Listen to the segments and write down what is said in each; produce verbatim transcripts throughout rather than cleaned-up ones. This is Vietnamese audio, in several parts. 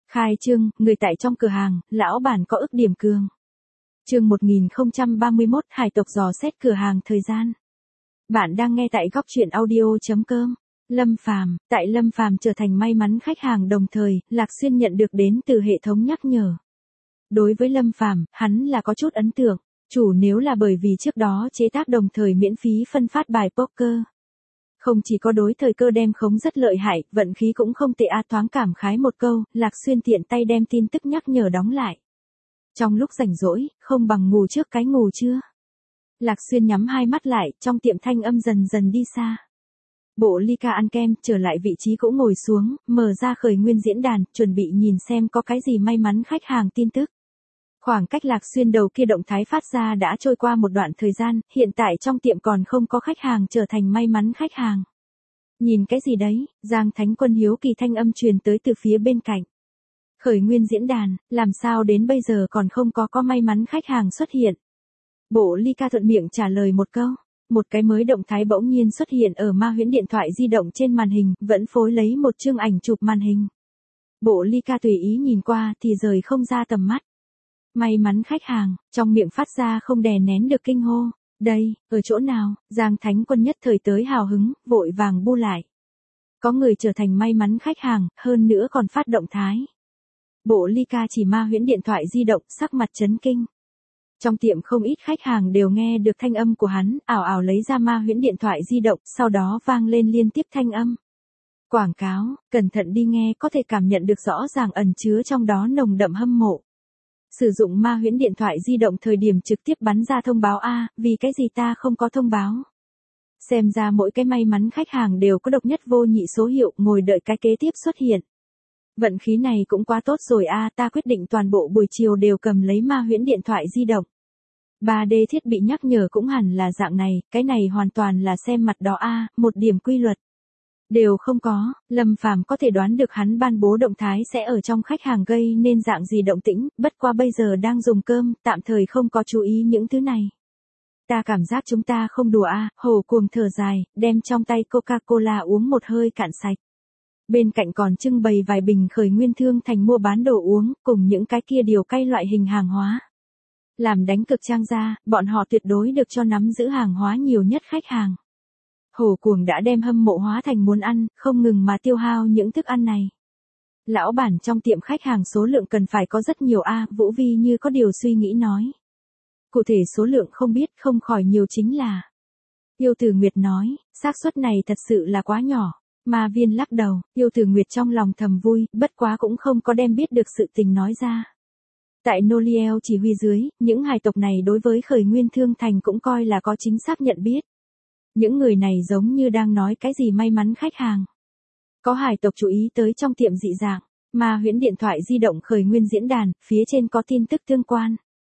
Khai trương, người tại trong cửa hàng, lão bản có ức điểm cường. Chương một nghìn không trăm ba mươi mốt, hải tộc dò xét cửa hàng thời gian. Bạn đang nghe tại góc truyện audio chấm com. Lâm Phàm, tại Lâm Phàm trở thành may mắn khách hàng đồng thời, Lạc Xuyên nhận được đến từ hệ thống nhắc nhở. Đối với Lâm Phàm, hắn là có chút ấn tượng, chủ nếu là bởi vì trước đó chế tác đồng thời miễn phí phân phát bài poker. Không chỉ có đối thời cơ đem khống rất lợi hại, vận khí cũng không tệ a. Thoáng cảm khái một câu, Lạc Xuyên tiện tay đem tin tức nhắc nhở đóng lại. Trong lúc rảnh rỗi, không bằng ngủ trước cái ngủ trưa. Lạc Xuyên nhắm hai mắt lại, trong tiệm thanh âm dần dần đi xa. Bộ ly ca ăn kem, trở lại vị trí cũ ngồi xuống, mở ra khởi nguyên diễn đàn, chuẩn bị nhìn xem có cái gì may mắn khách hàng tin tức. Khoảng cách Lạc Xuyên đầu kia động thái phát ra đã trôi qua một đoạn thời gian, hiện tại trong tiệm còn không có khách hàng trở thành may mắn khách hàng. Nhìn cái gì đấy, Giang Thánh Quân hiếu kỳ thanh âm truyền tới từ phía bên cạnh. Khởi nguyên diễn đàn, làm sao đến bây giờ còn không có có may mắn khách hàng xuất hiện. Bộ ly ca thuận miệng trả lời một câu. Một cái mới động thái bỗng nhiên xuất hiện ở ma huyễn điện thoại di động trên màn hình, vẫn phối lấy một chương ảnh chụp màn hình. Bộ ly ca tùy ý nhìn qua thì rời không ra tầm mắt. May mắn khách hàng, trong miệng phát ra không đè nén được kinh hô. Đây, ở chỗ nào? Giang Thánh Quân nhất thời tới hào hứng, vội vàng bu lại. Có người trở thành may mắn khách hàng, hơn nữa còn phát động thái. Bộ ly ca chỉ ma huyễn điện thoại di động, sắc mặt chấn kinh. Trong tiệm không ít khách hàng đều nghe được thanh âm của hắn, ảo ảo lấy ra ma huyễn điện thoại di động, sau đó vang lên liên tiếp thanh âm. Quảng cáo, cẩn thận đi nghe có thể cảm nhận được rõ ràng ẩn chứa trong đó nồng đậm hâm mộ. Sử dụng ma huyễn điện thoại di động thời điểm trực tiếp bắn ra thông báo A, vì cái gì ta không có thông báo. Xem ra mỗi cái may mắn khách hàng đều có độc nhất vô nhị số hiệu, ngồi đợi cái kế tiếp xuất hiện. Vận khí này cũng quá tốt rồi a, ta quyết định toàn bộ buổi chiều đều cầm lấy ma huyễn điện thoại di động. ba D thiết bị nhắc nhở cũng hẳn là dạng này, cái này hoàn toàn là xem mặt đó a, một điểm quy luật. Đều không có, Lâm Phàm có thể đoán được hắn ban bố động thái sẽ ở trong khách hàng gây nên dạng gì động tĩnh, bất qua bây giờ đang dùng cơm, tạm thời không có chú ý những thứ này. Ta cảm giác chúng ta không đùa a, Hồ Cuồng thở dài, đem trong tay Coca-Cola uống một hơi cạn sạch. Bên cạnh còn trưng bày vài bình khởi nguyên thương thành mua bán đồ uống, cùng những cái kia điều cay loại hình hàng hóa. Làm đánh cực trang ra, bọn họ tuyệt đối được cho nắm giữ hàng hóa nhiều nhất khách hàng. Hồ Cuồng đã đem hâm mộ hóa thành muốn ăn, không ngừng mà tiêu hao những thức ăn này. Lão bản trong tiệm khách hàng số lượng cần phải có rất nhiều a, Vũ Vi như có điều suy nghĩ nói. Cụ thể số lượng không biết, không khỏi nhiều chính là. Yêu Tử Nguyệt nói, xác suất này thật sự là quá nhỏ. Ma Viên lắc đầu, Yêu Tử Nguyệt trong lòng thầm vui, bất quá cũng không có đem biết được sự tình nói ra. Tại Noliel chỉ huy dưới, những hài tộc này đối với khởi nguyên thương thành cũng coi là có chính xác nhận biết. Những người này giống như đang nói cái gì may mắn khách hàng. Có hài tộc chú ý tới trong tiệm dị dạng, ma huyễn điện thoại di động khởi nguyên diễn đàn, phía trên có tin tức tương quan.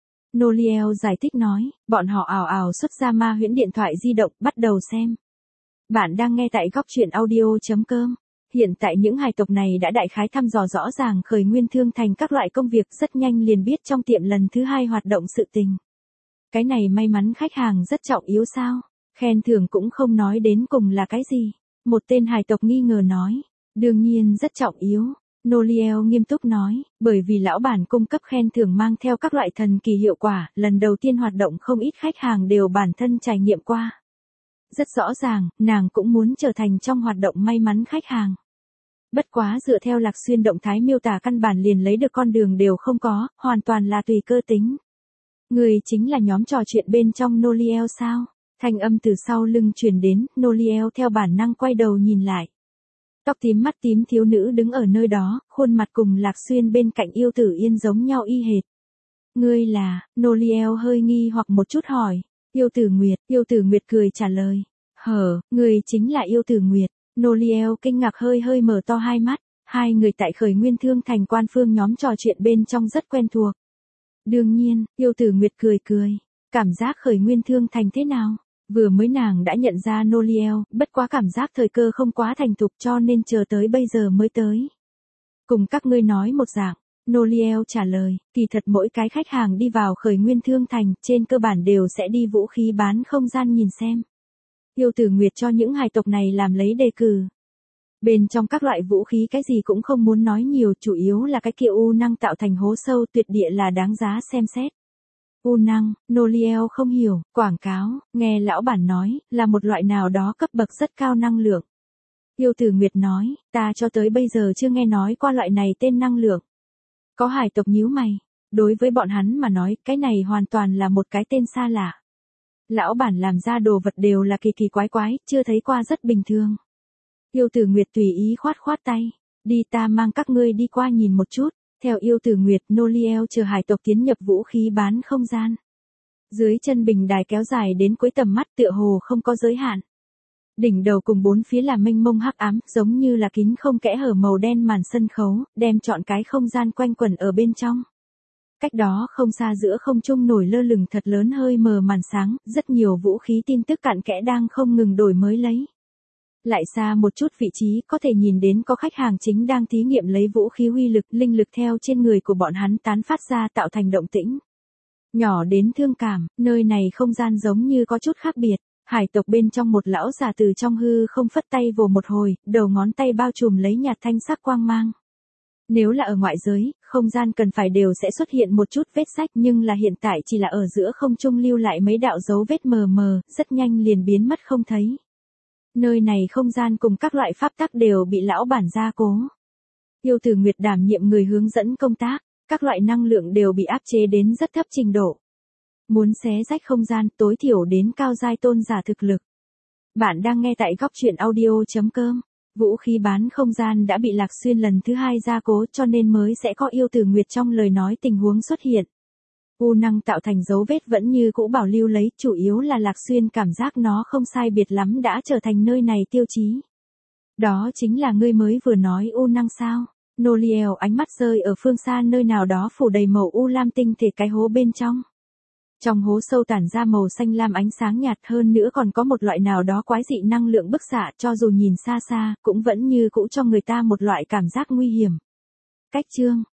Noliel giải thích nói, bọn họ ảo ảo xuất ra ma huyễn điện thoại di động, bắt đầu xem. Bạn đang nghe tại góc truyện audio chấm com. Hiện tại những hài tộc này đã đại khái thăm dò rõ ràng khởi nguyên thương thành các loại công việc, rất nhanh liền biết trong tiệm lần thứ hai hoạt động sự tình. Cái này may mắn khách hàng rất trọng yếu sao? Khen thưởng cũng không nói đến cùng là cái gì. Một tên hài tộc nghi ngờ nói. Đương nhiên rất trọng yếu. Noliel nghiêm túc nói, bởi vì lão bản cung cấp khen thưởng mang theo các loại thần kỳ hiệu quả, lần đầu tiên hoạt động không ít khách hàng đều bản thân trải nghiệm qua. Rất rõ ràng, nàng cũng muốn trở thành trong hoạt động may mắn khách hàng. Bất quá dựa theo Lạc Xuyên động thái miêu tả căn bản liền lấy được con đường đều không có, hoàn toàn là tùy cơ tính. Người chính là nhóm trò chuyện bên trong Noliel sao? Thanh âm từ sau lưng truyền đến, Noliel theo bản năng quay đầu nhìn lại. Tóc tím mắt tím thiếu nữ đứng ở nơi đó, khuôn mặt cùng Lạc Xuyên bên cạnh Yêu Tử Yên giống nhau y hệt. Ngươi là, Noliel hơi nghi hoặc một chút hỏi. Yêu Tử Nguyệt, Yêu Tử Nguyệt cười trả lời. Hở, người chính là Yêu Tử Nguyệt. Noliel kinh ngạc hơi hơi mở to hai mắt. Hai người tại khởi nguyên thương thành quan phương nhóm trò chuyện bên trong rất quen thuộc. Đương nhiên, Yêu Tử Nguyệt cười cười. Cảm giác khởi nguyên thương thành thế nào? Vừa mới nàng đã nhận ra Noliel, bất quá cảm giác thời cơ không quá thành thục cho nên chờ tới bây giờ mới tới. Cùng các ngươi nói một dạng. Noliel trả lời, kỳ thật mỗi cái khách hàng đi vào khởi nguyên thương thành, trên cơ bản đều sẽ đi vũ khí bán không gian nhìn xem. Yêu Tử Nguyệt cho những hài tộc này làm lấy đề cử. Bên trong các loại vũ khí cái gì cũng không muốn nói nhiều, chủ yếu là cái kia u năng tạo thành hố sâu tuyệt địa là đáng giá xem xét. U năng, Noliel không hiểu, quảng cáo, nghe lão bản nói, là một loại nào đó cấp bậc rất cao năng lượng. Yêu Tử Nguyệt nói, ta cho tới bây giờ chưa nghe nói qua loại này tên năng lượng. Có hải tộc nhíu mày, đối với bọn hắn mà nói, cái này hoàn toàn là một cái tên xa lạ. Lão bản làm ra đồ vật đều là kỳ kỳ quái quái, chưa thấy qua rất bình thường. Yêu Tử Nguyệt tùy ý khoát khoát tay, đi ta mang các ngươi đi qua nhìn một chút. Theo Yêu Tử Nguyệt, Noliel chờ hải tộc tiến nhập vũ khí bán không gian. Dưới chân bình đài kéo dài đến cuối tầm mắt tựa hồ không có giới hạn. Đỉnh đầu cùng bốn phía là mênh mông hắc ám, giống như là kín không kẽ hở màu đen màn sân khấu, đem trọn cái không gian quanh quẩn ở bên trong. Cách đó không xa giữa không trung nổi lơ lửng thật lớn hơi mờ màn sáng, rất nhiều vũ khí tin tức cặn kẽ đang không ngừng đổi mới lấy. Lại xa một chút vị trí có thể nhìn đến có khách hàng chính đang thí nghiệm lấy vũ khí uy lực, linh lực theo trên người của bọn hắn tán phát ra tạo thành động tĩnh. Nhỏ đến thương cảm, nơi này không gian giống như có chút khác biệt. Hải tộc bên trong một lão già từ trong hư không phất tay vồ một hồi, đầu ngón tay bao trùm lấy nhạt thanh sắc quang mang. Nếu là ở ngoại giới, không gian cần phải đều sẽ xuất hiện một chút vết rách, nhưng là hiện tại chỉ là ở giữa không trung lưu lại mấy đạo dấu vết mờ mờ, rất nhanh liền biến mất không thấy. Nơi này không gian cùng các loại pháp tắc đều bị lão bản gia cố. Yêu Tử Nguyệt đảm nhiệm người hướng dẫn công tác, các loại năng lượng đều bị áp chế đến rất thấp trình độ. Muốn xé rách không gian tối thiểu đến cao giai tôn giả thực lực. Bạn đang nghe tại góc truyện audio chấm com. Vũ khí bán không gian đã bị Lạc Xuyên lần thứ hai gia cố cho nên mới sẽ có Yêu Tử Nguyệt trong lời nói tình huống xuất hiện. U năng tạo thành dấu vết vẫn như cũ bảo lưu lấy, chủ yếu là Lạc Xuyên cảm giác nó không sai biệt lắm đã trở thành nơi này tiêu chí. Đó chính là ngươi mới vừa nói u năng sao? Noliel ánh mắt rơi ở phương xa nơi nào đó phủ đầy màu u lam tinh thể cái hố bên trong. Trong hố sâu tản ra màu xanh lam ánh sáng nhạt, hơn nữa còn có một loại nào đó quái dị năng lượng bức xạ, cho dù nhìn xa xa, cũng vẫn như cũ cho người ta một loại cảm giác nguy hiểm. Cách chương,